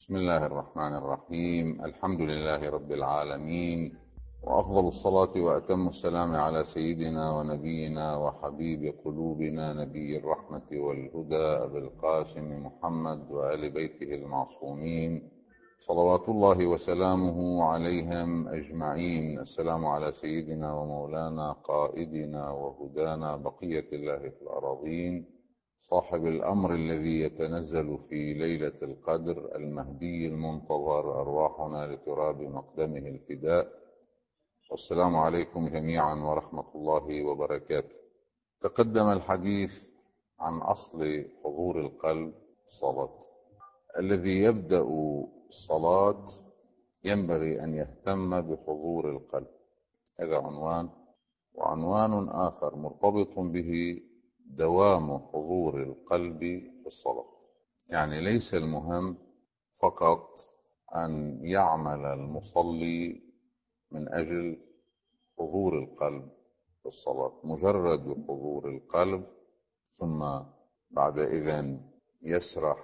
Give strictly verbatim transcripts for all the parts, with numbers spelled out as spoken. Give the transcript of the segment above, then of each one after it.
بسم الله الرحمن الرحيم. الحمد لله رب العالمين، وأفضل الصلاة وأتم السلام على سيدنا ونبينا وحبيب قلوبنا نبي الرحمة والهدى أبي القاسم محمد وآل بيته المعصومين صلوات الله وسلامه عليهم أجمعين. السلام على سيدنا ومولانا قائدنا وهدانا بقية الله في الأراضين، صاحب الأمر الذي يتنزل في ليلة القدر، المهدي المنتظر، أرواحنا لتراب مقدمه الفداء. والسلام عليكم جميعا ورحمة الله وبركاته. تقدم الحديث عن أصل حضور القلب الصلاة. الذي يبدأ الصلاة ينبغي أن يهتم بحضور القلب، هذا عنوان. وعنوان آخر مرتبط به دوام حضور القلب في الصلاة. يعني ليس المهم فقط أن يعمل المصلي من أجل حضور القلب في الصلاة، مجرد حضور القلب ثم بعد إذن يسرح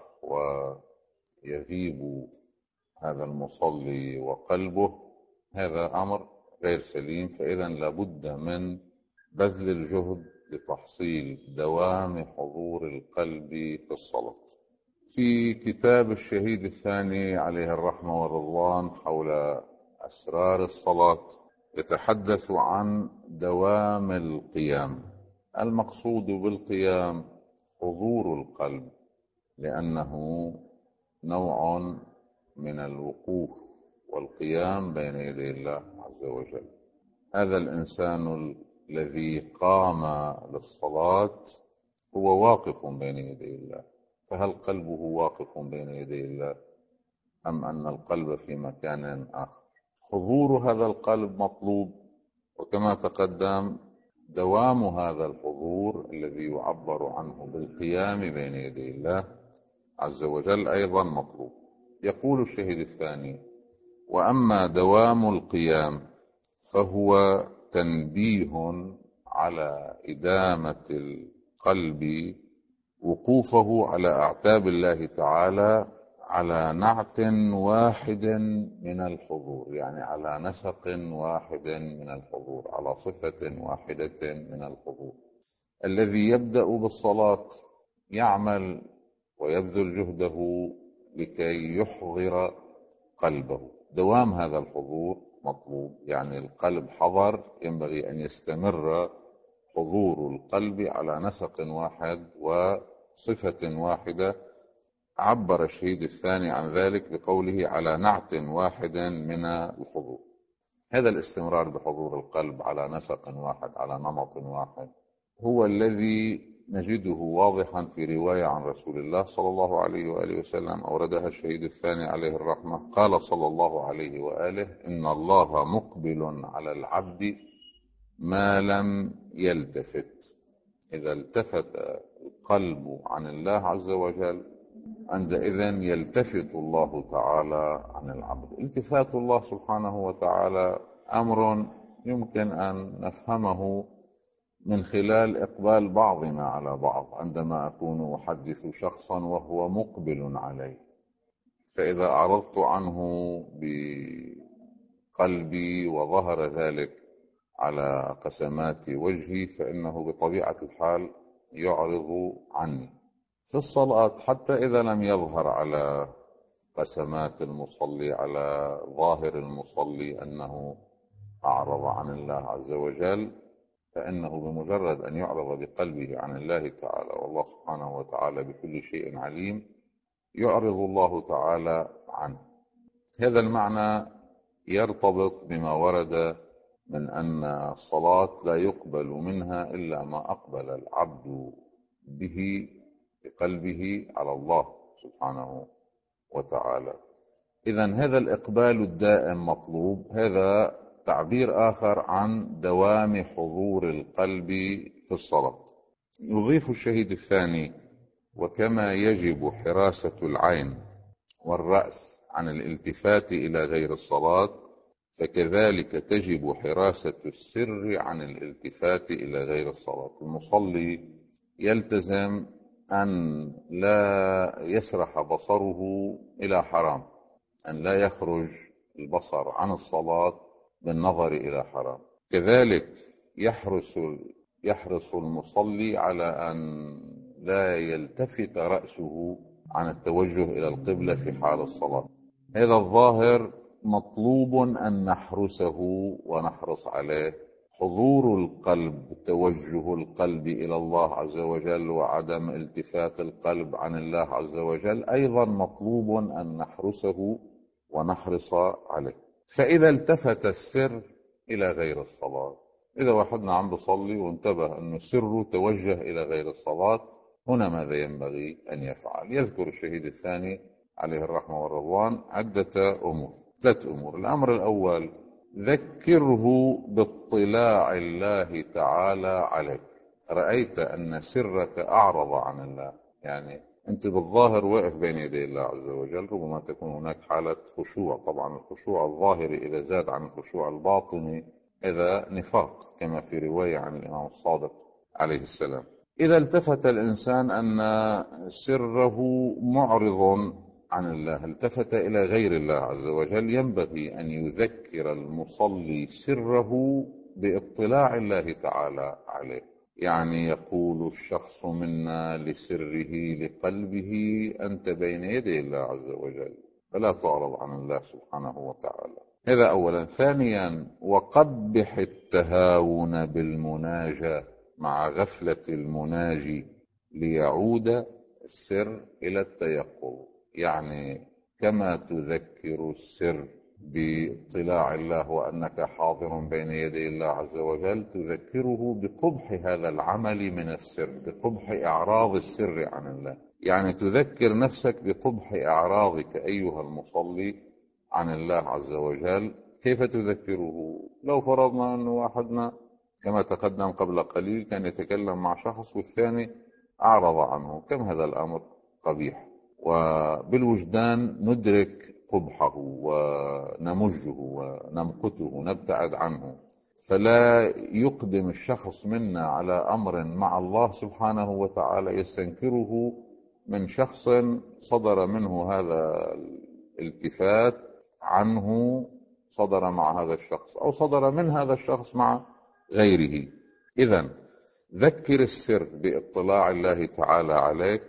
ويغيب هذا المصلي وقلبه، هذا أمر غير سليم. فإذا لابد من بذل الجهد لتحصيل دوام حضور القلب في الصلاة. في كتاب الشهيد الثاني عليه الرحمة والرضوان حول أسرار الصلاة يتحدث عن دوام القيام. المقصود بالقيام حضور القلب، لأنه نوع من الوقوف والقيام بين يدي الله عز وجل. هذا الإنسان الذي قام للصلاة هو واقف بين يدي الله، فهل قلبه واقف بين يدي الله أم أن القلب في مكان آخر؟ حضور هذا القلب مطلوب، وكما تقدم دوام هذا الحضور الذي يعبر عنه بالقيام بين يدي الله عز وجل أيضا مطلوب. يقول الشهيد الثاني: وأما دوام القيام فهو تنبيه على إدامة القلب وقوفه على أعتاب الله تعالى على نعت واحد من الحضور، يعني على نسق واحد من الحضور، على صفة واحدة من الحضور. الذي يبدأ بالصلاة يعمل ويبذل جهده لكي يحضر قلبه. دوام هذا الحضور مطلوب، يعني القلب حضر، ينبغي أن يستمر حضور القلب على نسق واحد وصفة واحدة. عبر الشهيد الثاني عن ذلك بقوله على نعت واحد من الحضور. هذا الاستمرار بحضور القلب على نسق واحد، على نمط واحد، هو الذي نجده واضحا في رواية عن رسول الله صلى الله عليه وآله وسلم أوردها الشهيد الثاني عليه الرحمة. قال صلى الله عليه وآله: إن الله مقبل على العبد ما لم يلتفت. إذا التفت القلب عن الله عز وجل عندئذ يلتفت الله تعالى عن العبد. التفات الله سبحانه وتعالى أمر يمكن أن نفهمه من خلال إقبال بعضنا على بعض. عندما أكون أحدث شخصا وهو مقبل علي، فإذا أعرضت عنه بقلبي وظهر ذلك على قسمات وجهي، فإنه بطبيعة الحال يعرض عني. في الصلاة حتى إذا لم يظهر على قسمات المصلي، على ظاهر المصلي أنه أعرض عن الله عز وجل، فإنه بمجرد أن يعرض بقلبه عن الله تعالى، والله سبحانه وتعالى بكل شيء عليم، يعرض الله تعالى عنه. هذا المعنى يرتبط بما ورد من أن الصلاة لا يقبل منها إلا ما أقبل العبد به بقلبه على الله سبحانه وتعالى. إذن هذا الإقبال الدائم مطلوب. هذا تعبير آخر عن دوام حضور القلب في الصلاة. يضيف الشهيد الثاني: وكما يجب حراسة العين والرأس عن الالتفات إلى غير الصلاة، فكذلك تجب حراسة السر عن الالتفات إلى غير الصلاة. المصلي يلتزم أن لا يسرح بصره إلى حرام، أن لا يخرج البصر عن الصلاة بالنظر إلى حرام. كذلك يحرص يحرص المصلي على أن لا يلتفت رأسه عن التوجه إلى القبلة في حال الصلاة. هذا الظاهر مطلوب أن نحرسه ونحرص عليه. حضور القلب، توجه القلب إلى الله عز وجل، وعدم التفات القلب عن الله عز وجل أيضا مطلوب أن نحرسه ونحرص عليه. فإذا التفت السر إلى غير الصلاة، إذا واحدنا عم بصلي وانتبه أن سره توجه إلى غير الصلاة، هنا ماذا ينبغي أن يفعل؟ يذكر الشهيد الثاني عليه الرحمة والرضوان عدة أمور، ثلاث أمور. الأمر الأول: ذكره باطلاع الله تعالى عليك. رأيت أن سرك أعرض عن الله، يعني أنت بالظاهر واقف بين يدي الله عز وجل، ربما تكون هناك حالة خشوع. طبعا الخشوع الظاهري إذا زاد عن الخشوع الباطني هذا نفاق، كما في رواية عن الإمام الصادق عليه السلام. إذا التفت الإنسان أن سره معرض عن الله، التفت إلى غير الله عز وجل، ينبغي أن يذكر المصلي سره باطلاع الله تعالى عليه. يعني يقول الشخص منا لسره لقلبه: أنت بين يدي الله عز وجل، فلا تعرض عن الله سبحانه وتعالى. هذا أولا. ثانيا: وقبح التهاون بالمناجاة مع غفلة المناجي ليعود السر إلى التيقظ. يعني كما تذكر السر باطلاع الله وأنك حاضر بين يدي الله عز وجل، تذكره بقبح هذا العمل من السر، بقبح إعراض السر عن الله. يعني تذكر نفسك بقبح إعراضك أيها المصلي عن الله عز وجل. كيف تذكره؟ لو فرضنا أن واحدنا كما تقدم قبل قليل كان يتكلم مع شخص والثاني أعرض عنه، كم هذا الأمر قبيح، وبالوجدان ندرك قبحه ونمجه ونمقته نبتعد عنه. فلا يقدم الشخص منا على أمر مع الله سبحانه وتعالى يستنكره من شخص صدر منه هذا الالتفات عنه، صدر مع هذا الشخص أو صدر من هذا الشخص مع غيره. إذن ذكر السر باطلاع الله تعالى عليك،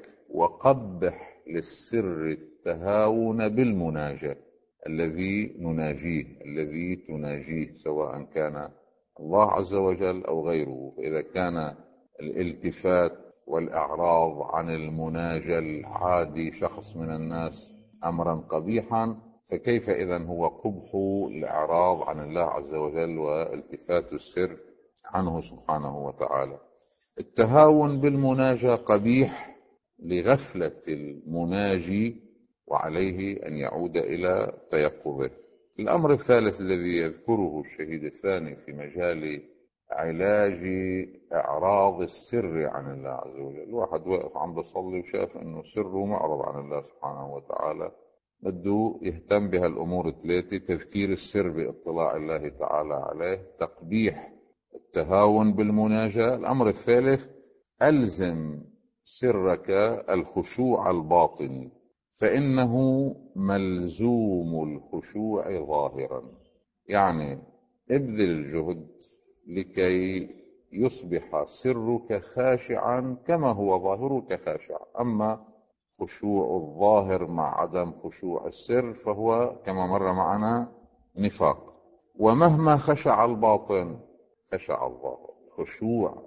وقبح للسر التهاون بالمناجاة الذي نناجيه، الذي تناجيه، سواء كان الله عز وجل أو غيره. فإذا كان الالتفات والإعراض عن المناجاة العادي شخص من الناس أمرا قبيحا، فكيف إذن هو قبح الإعراض عن الله عز وجل والتفات السر عنه سبحانه وتعالى. التهاون بالمناجاة قبيح لغفلة المناجي، وعليه أن يعود إلى تيقظه. الأمر الثالث الذي يذكره الشهيد الثاني في مجال علاج إعراض السر عن الله عز وجل: الواحد واقف عم بصلي وشاف أنه سره معرض عن الله سبحانه وتعالى، بده يهتم بها الأمور الثلاثة: تذكير السر باطلاع الله تعالى عليه، تقبيح التهاون بالمناجاة. الأمر الثالث: ألزم سرك الخشوع الباطني، فإنه ملزوم الخشوع ظاهرا. يعني ابذل الجهد لكي يصبح سرك خاشعا كما هو ظاهرك خاشع. أما خشوع الظاهر مع عدم خشوع السر فهو كما مر معنا نفاق. ومهما خشع الباطن خشع الظاهر. خشوع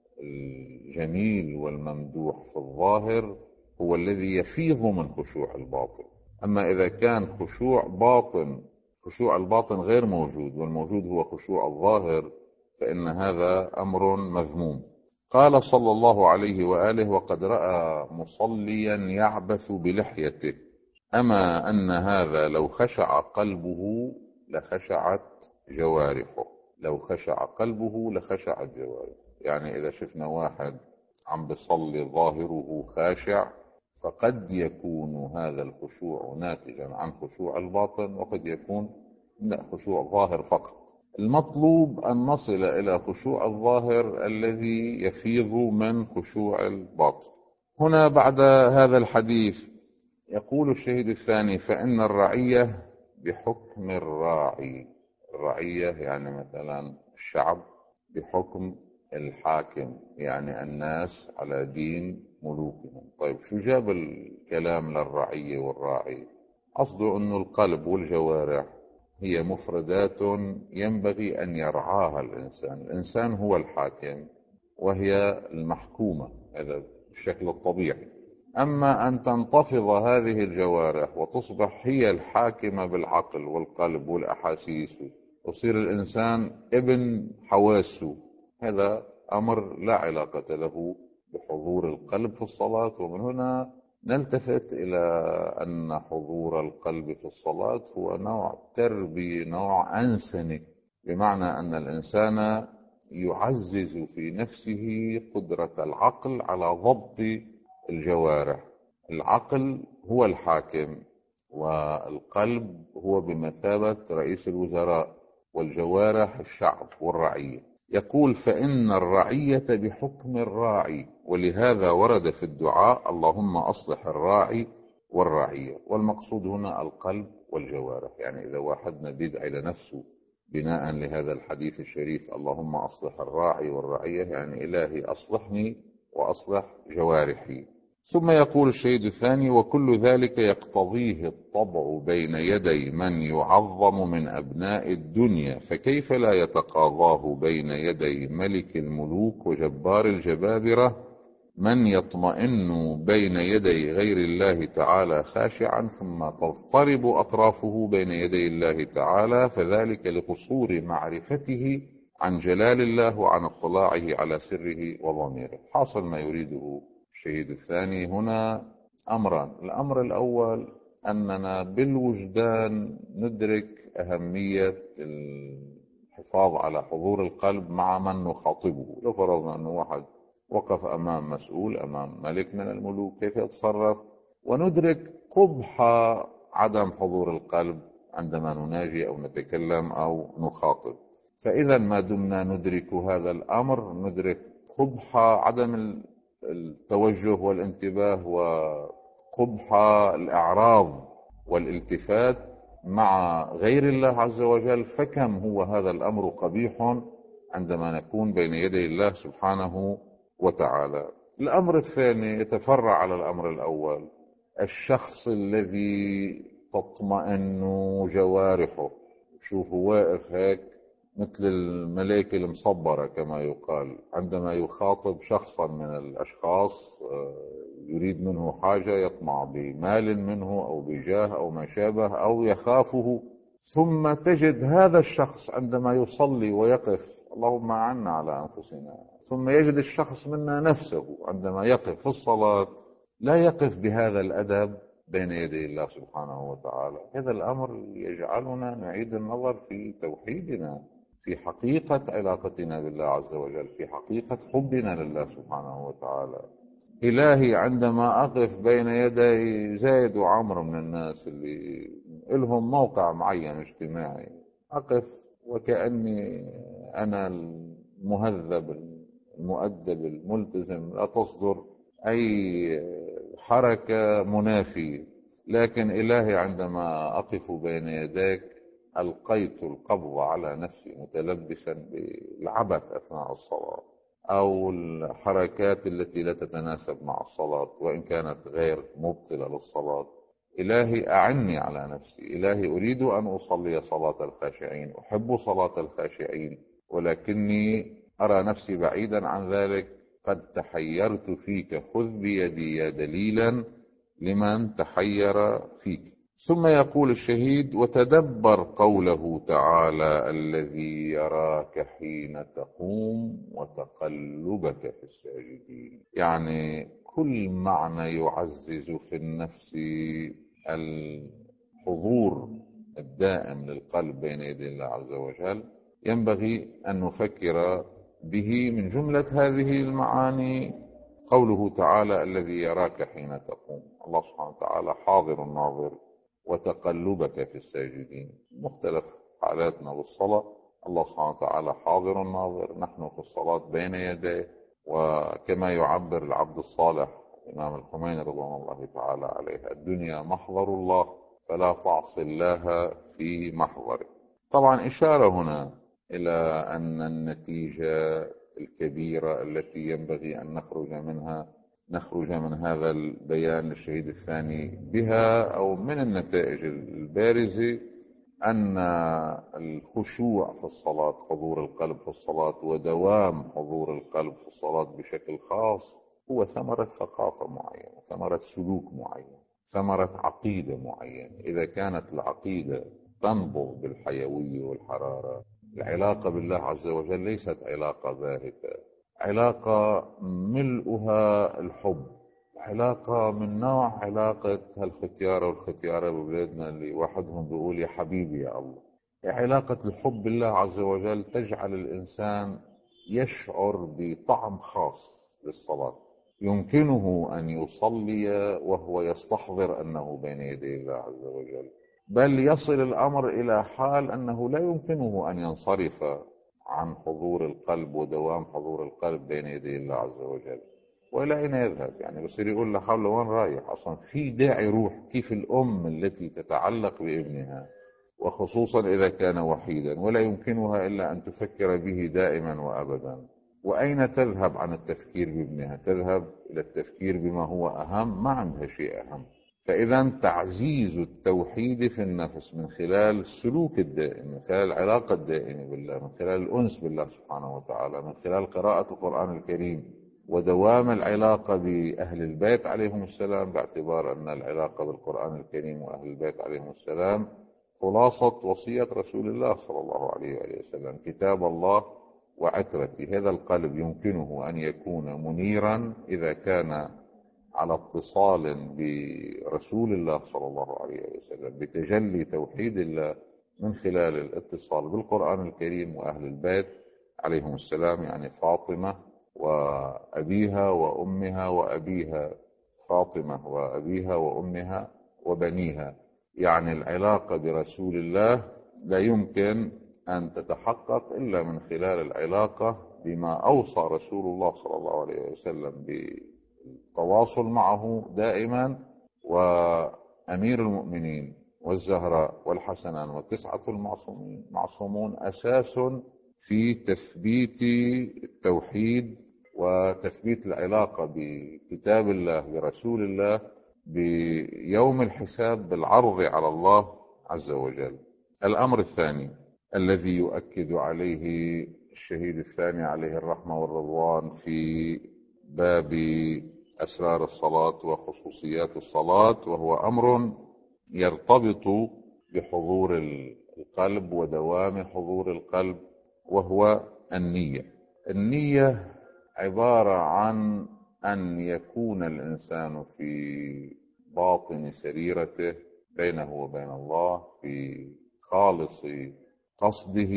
الجميل والممدوح في الظاهر هو الذي يفيض من خشوع الباطن. أما إذا كان خشوع باطن خشوع الباطن غير موجود والموجود هو خشوع الظاهر، فإن هذا أمر مذموم. قال صلى الله عليه وآله: وقد رأى مصليا يعبث بلحيته، أما أن هذا لو خشع قلبه لخشعت جوارحه. لو خشع قلبه لخشعت جوارحه. يعني إذا شفنا واحد عم بصلي ظاهره خاشع، فقد يكون هذا الخشوع ناتجا عن خشوع الباطن، وقد يكون لا خشوع ظاهر فقط. المطلوب أن نصل إلى خشوع الظاهر الذي يفيض من خشوع الباطن. هنا بعد هذا الحديث يقول الشهيد الثاني: فإن الرعية بحكم الراعي. الرعية يعني مثلا الشعب، بحكم الحاكم يعني الناس على دين ملوكهم. طيب شو جاب الكلام للرعية والراعي؟ قصده أنه القلب والجوارح هي مفردات ينبغي أن يرعاها الإنسان. الإنسان هو الحاكم وهي المحكومة، هذا بالشكل الطبيعي. أما أن تنتفض هذه الجوارح وتصبح هي الحاكمة بالعقل والقلب والأحاسيس، ويصير الإنسان ابن حواسه، هذا أمر لا علاقة له بحضور القلب في الصلاة. ومن هنا نلتفت إلى أن حضور القلب في الصلاة هو نوع تربية، نوع أنسنة، بمعنى أن الإنسان يعزز في نفسه قدرة العقل على ضبط الجوارح. العقل هو الحاكم، والقلب هو بمثابة رئيس الوزراء، والجوارح الشعب والرعية. يقول: فإن الرعية بحكم الراعي، ولهذا ورد في الدعاء: اللهم أصلح الراعي والرعية. والمقصود هنا القلب والجوارح. يعني إذا واحدنا بيدعي لنفسه بناء لهذا الحديث الشريف: اللهم أصلح الراعي والرعية، يعني إلهي أصلحني وأصلح جوارحي. ثم يقول الشهيد الثاني: وكل ذلك يقتضيه الطبع بين يدي من يعظم من أبناء الدنيا، فكيف لا يتقاضاه بين يدي ملك الملوك وجبار الجبابرة من يطمئن بين يدي غير الله تعالى خاشعا، ثم تضطرب أطرافه بين يدي الله تعالى، فذلك لقصور معرفته عن جلال الله وعن اطلاعه على سره وضميره. حاصل ما يريده الشهيد الثاني هنا أمران. الأمر الأول أننا بالوجدان ندرك أهمية الحفاظ على حضور القلب مع من نخاطبه. لو فرضنا أنه واحد وقف أمام مسؤول، أمام ملك من الملوك، كيف يتصرف؟ وندرك قبح عدم حضور القلب عندما نناجي أو نتكلم أو نخاطب. فإذا ما دمنا ندرك هذا الأمر، ندرك قبح عدم التوجه والانتباه وقبح الإعراض والالتفات مع غير الله عز وجل، فكم هو هذا الأمر قبيح عندما نكون بين يدي الله سبحانه وتعالى. الأمر الثاني يتفرع على الأمر الأول: الشخص الذي تطمئن جوارحه، شوفوا واقف هيك مثل الملائكة المصبرة كما يقال، عندما يخاطب شخصا من الأشخاص يريد منه حاجة، يطمع بمال منه أو بجاه أو ما شابه أو يخافه، ثم تجد هذا الشخص عندما يصلي ويقف: اللهم أعنا على أنفسنا، ثم يجد الشخص منا نفسه عندما يقف في الصلاة لا يقف بهذا الأدب بين يدي الله سبحانه وتعالى. هذا الأمر يجعلنا نعيد النظر في توحيدنا، في حقيقة علاقتنا بالله عز وجل، في حقيقة حبنا لله سبحانه وتعالى. إلهي عندما أقف بين يدي زايد وعمر من الناس اللي لهم موقع معين اجتماعي، أقف وكأني أنا المهذب المؤدب الملتزم، لا تصدر أي حركة منافية. لكن إلهي عندما أقف بين يديك ألقيت القبض على نفسي متلبسا بالعبث أثناء الصلاة، أو الحركات التي لا تتناسب مع الصلاة وإن كانت غير مبطلة للصلاة. إلهي أعني على نفسي. إلهي أريد أن أصلي صلاة الخاشعين، أحب صلاة الخاشعين، ولكني أرى نفسي بعيدا عن ذلك. قد تحيرت فيك، خذ بيدي يا دليلا لمن تحير فيك. ثم يقول الشهيد: وتدبر قوله تعالى: الذي يراك حين تقوم وتقلبك في الساجدين. يعني كل معنى يعزز في النفس الحضور الدائم للقلب بين يدي الله عز وجل ينبغي أن نفكر به. من جملة هذه المعاني قوله تعالى: الذي يراك حين تقوم. الله سبحانه وتعالى حاضر ناظر. وتقلبك في الساجدين، مختلف حالاتنا بالصلاة، الله سبحانه وتعالى حاضر ناظر، نحن في الصلاة بين يديه. وكما يعبر العبد الصالح الإمام الخميني رضوان الله تعالى عليه: الدنيا محضر الله فلا تعصي الله في محضره. طبعا إشارة هنا إلى أن النتيجة الكبيرة التي ينبغي أن نخرج منها نخرج من هذا البيان للشهيد الثاني بها، أو من النتائج البارزة، أن الخشوع في الصلاة، حضور القلب في الصلاة ودوام حضور القلب في الصلاة بشكل خاص، هو ثمرة ثقافة معينة، ثمرة سلوك معين، ثمرة عقيدة معينة. إذا كانت العقيدة تنبض بالحيوية والحرارة، العلاقة بالله عز وجل ليست علاقة باهتة، علاقة ملؤها الحب، علاقة من نوع علاقة هالختيارة والختيارة ببلادنا اللي واحدهم بيقول يا حبيبي يا الله. علاقة الحب بالله عز وجل تجعل الإنسان يشعر بطعم خاص للصلاة، يمكنه أن يصلي وهو يستحضر أنه بين يدي الله عز وجل، بل يصل الأمر إلى حال أنه لا يمكنه أن ينصرف عن حضور القلب ودوام حضور القلب بين يدي الله عز وجل. وإلى أين يذهب؟ يعني بصير يقول لا حول وين رايح أصلا، في داعي روح. كيف الأم التي تتعلق بابنها وخصوصا إذا كان وحيدا ولا يمكنها إلا أن تفكر به دائما وأبدا، وأين تذهب عن التفكير بابنها؟ تذهب إلى التفكير بما هو أهم، ما عندها شيء أهم. فإذا تعزيز التوحيد في النفس من خلال السلوك الدائم، من خلال العلاقة الدائمة بالله، من خلال الأنس بالله سبحانه وتعالى، من خلال قراءة القرآن الكريم ودوام العلاقة بأهل البيت عليهم السلام، باعتبار أن العلاقة بالقرآن الكريم وأهل البيت عليهم السلام خلاصة وصية رسول الله صلى الله عليه وآله وسلم: كتاب الله وعترتي. هذا القلب يمكنه أن يكون منيرا إذا كان على اتصال برسول الله صلى الله عليه وسلم، بتجلي توحيد الله من خلال الاتصال بالقرآن الكريم وأهل البيت عليهم السلام، يعني فاطمة وأبيها وأمها وأبيها، فاطمة وأبيها وأمها وبنيها. يعني العلاقة برسول الله لا يمكن أن تتحقق إلا من خلال العلاقة بما أوصى رسول الله صلى الله عليه وسلم بالتواصل معه دائما، وأمير المؤمنين والزهراء والحسنان والتسعة المعصومين معصومون أساس في تثبيت التوحيد وتثبيت العلاقة بكتاب الله برسول الله بيوم الحساب بالعرض على الله عز وجل. الأمر الثاني الذي يؤكد عليه الشهيد الثاني عليه الرحمة والرضوان في باب أسرار الصلاة وخصوصيات الصلاة، وهو أمر يرتبط بحضور القلب ودوام حضور القلب، وهو النية. النية عبارة عن أن يكون الإنسان في باطن سريرته بينه وبين الله في خالص قصده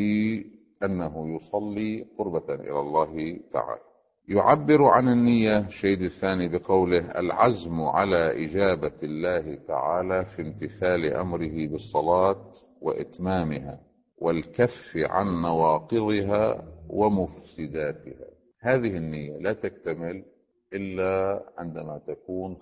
أنه يصلي قربة إلى الله تعالى. يعبر عن النية الشهيد الثاني بقوله: العزم على إجابة الله تعالى في امتثال أمره بالصلاة وإتمامها، والكف عن نواقضها ومفسداتها. هذه النية لا تكتمل إلا عندما تكون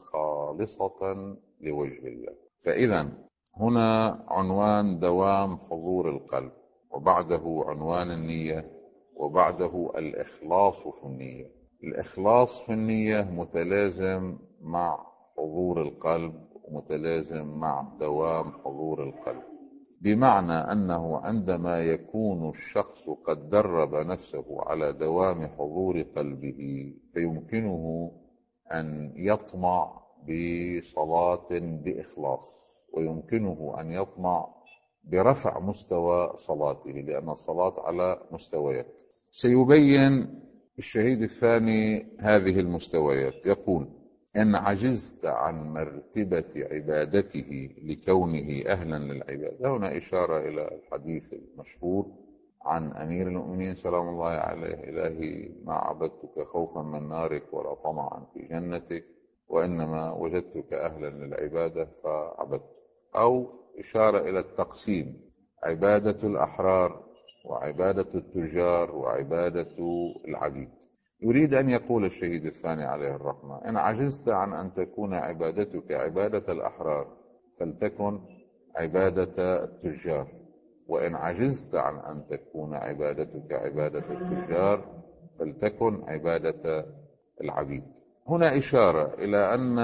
خالصة لوجه الله. فإذا هنا عنوان دوام حضور القلب، وبعده عنوان النية، وبعده الإخلاص في النية. الإخلاص في النية متلازم مع حضور القلب ومتلازم مع دوام حضور القلب، بمعنى أنه عندما يكون الشخص قد درب نفسه على دوام حضور قلبه فيمكنه أن يطمع بصلاة بإخلاص، ويمكنه أن يطمع برفع مستوى صلاته، لأن الصلاة على مستويات. سيبين الشهيد الثاني هذه المستويات، يقول: إن عجزت عن مرتبة عبادته لكونه أهلا للعبادة. هنا إشارة إلى الحديث المشهور عن أمير المؤمنين سلام الله عليه: إلهي ما عبدتك خوفا من نارك ولا طمعا في جنتك، وإنما وجدتك أهلا للعبادة فعبدت. أو إشارة إلى التقسيم: عبادة الأحرار وعبادة التجار وعبادة العبيد. يريد أن يقول الشهيد الثاني عليه الرحمة: إن عجزت عن أن تكون عبادتك عبادة الأحرار فلتكن عبادة التجار، وإن عجزت عن أن تكون عبادتك عبادة التجار فلتكن عبادة العبيد. هنا إشارة إلى أن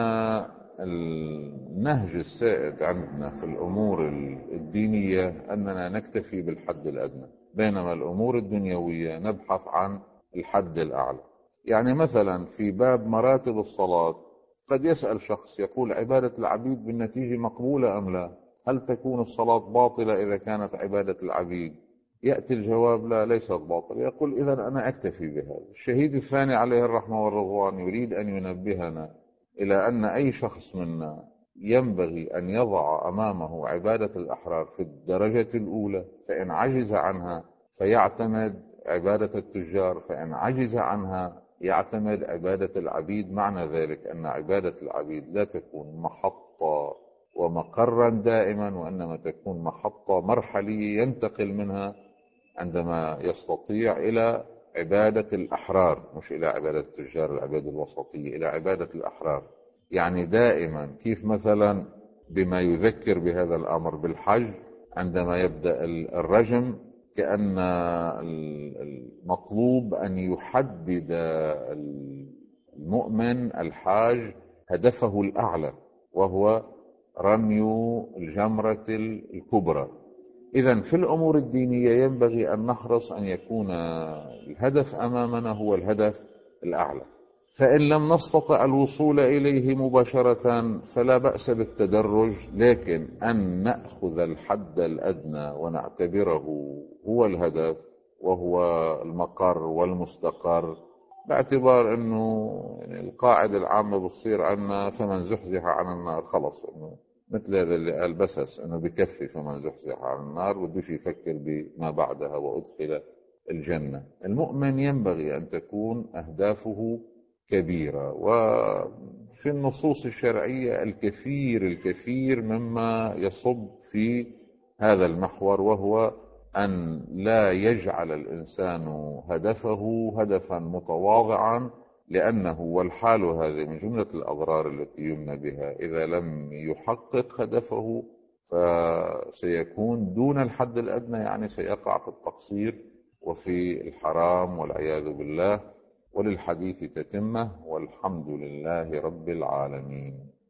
النهج السائد عندنا في الأمور الدينية أننا نكتفي بالحد الأدنى، بينما الأمور الدنيوية نبحث عن الحد الأعلى. يعني مثلا في باب مراتب الصلاة قد يسأل شخص يقول: عبادة العبيد بالنتيجة مقبولة أم لا؟ هل تكون الصلاة باطلة إذا كانت عبادة العبيد؟ يأتي الجواب: لا، ليست باطلة. يقول: إذن أنا أكتفي بهذا. الشهيد الثاني عليه الرحمة والرضوان يريد أن ينبهنا إلى أن أي شخص منا ينبغي أن يضع أمامه عبادة الأحرار في الدرجة الأولى، فإن عجز عنها فيعتمد عبادة التجار، فإن عجز عنها يعتمد عبادة العبيد. معنى ذلك أن عبادة العبيد لا تكون محطة ومقرا دائما، وإنما تكون محطة مرحلية ينتقل منها عندما يستطيع إلى عبادة الأحرار، مش إلى عبادة التجار العبادة الوسطية، إلى عبادة الأحرار. يعني دائما كيف مثلا بما يذكر بهذا الأمر بالحج، عندما يبدأ الرجم كأن المطلوب أن يحدد المؤمن الحاج هدفه الأعلى، وهو رمي الجمرة الكبرى. إذن في الأمور الدينية ينبغي أن نحرص أن يكون الهدف أمامنا هو الهدف الأعلى. فإن لم نستطع الوصول إليه مباشرة فلا بأس بالتدرج، لكن أن نأخذ الحد الأدنى ونعتبره هو الهدف وهو المقر والمستقر، باعتبار أنه القاعدة العامة بتصير عنا: فمن زحزح عن النار خلص. إنه مثل هذا اللي قال بسس انه بكفي فمن زحزح عن النار، بدوش يفكر بما بعدها وادخل الجنة. المؤمن ينبغي ان تكون اهدافه كبيرة، وفي النصوص الشرعية الكثير الكثير مما يصب في هذا المحور، وهو ان لا يجعل الانسان هدفه هدفا متواضعا، لأنه والحال هذه من جملة الأضرار التي يمنى بها. إذا لم يحقق هدفه فسيكون دون الحد الأدنى، يعني سيقع في التقصير وفي الحرام والعياذ بالله. وللحديث تتمة، والحمد لله رب العالمين.